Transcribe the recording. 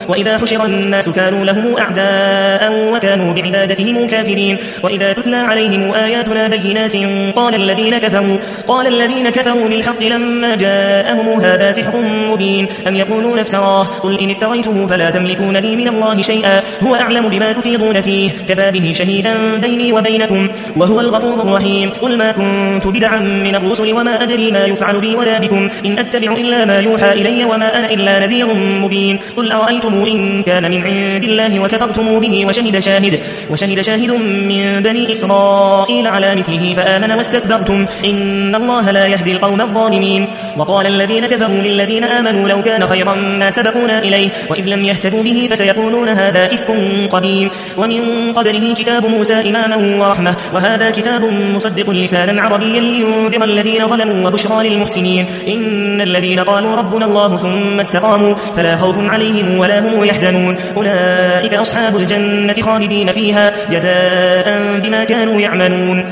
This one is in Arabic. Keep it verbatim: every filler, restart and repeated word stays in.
وإذا حشر الناس كانوا لهم أعداء وكانوا بعبادتهم كافرين وإذا تتلى عليهم آياتنا بينات قال الذين كفروا قال الذين كفروا للحق لما جاءهم هذا سحر مبين أم يقولون افتراه قل إن افتريته فلا تملكون لي من الله شيئا هو أعلم بما تفيضون فيه كفى به شهيدا بيني وبينكم وهو الغفور الرحيم قل ما كنت بدعا من الرسل وما أدري ما يفعل بي ولا بكم إن أتبع إلا ما يوحى إلي وما أنا إلا نذير مبين قل أرأيتم إن كان من عند الله وكفرتم به وشهد شاهد وشهد شاهد من بني إسرائيل على مثله فآمن واستكبرتم إن الله لا يهدي القوم الظالمين وقال الذين كفروا للذين آمنوا لو كان خيرا ما سبقونا إليه وإذ لم يهتدوا به فسيقولون هذا إفك قديم ومن قبله كتاب موسى إماما ورحمة وهذا كتاب مصدق لسانا عربيا لينذر الذين ظلموا وبشرى للمحسنين إن الذين قالوا ربنا الله ثم استقاموا فلا خوف عليهم ولا هم يحزنون أولئك أصحاب الجنة خالدين فيها جزاء بما كانوا يعملون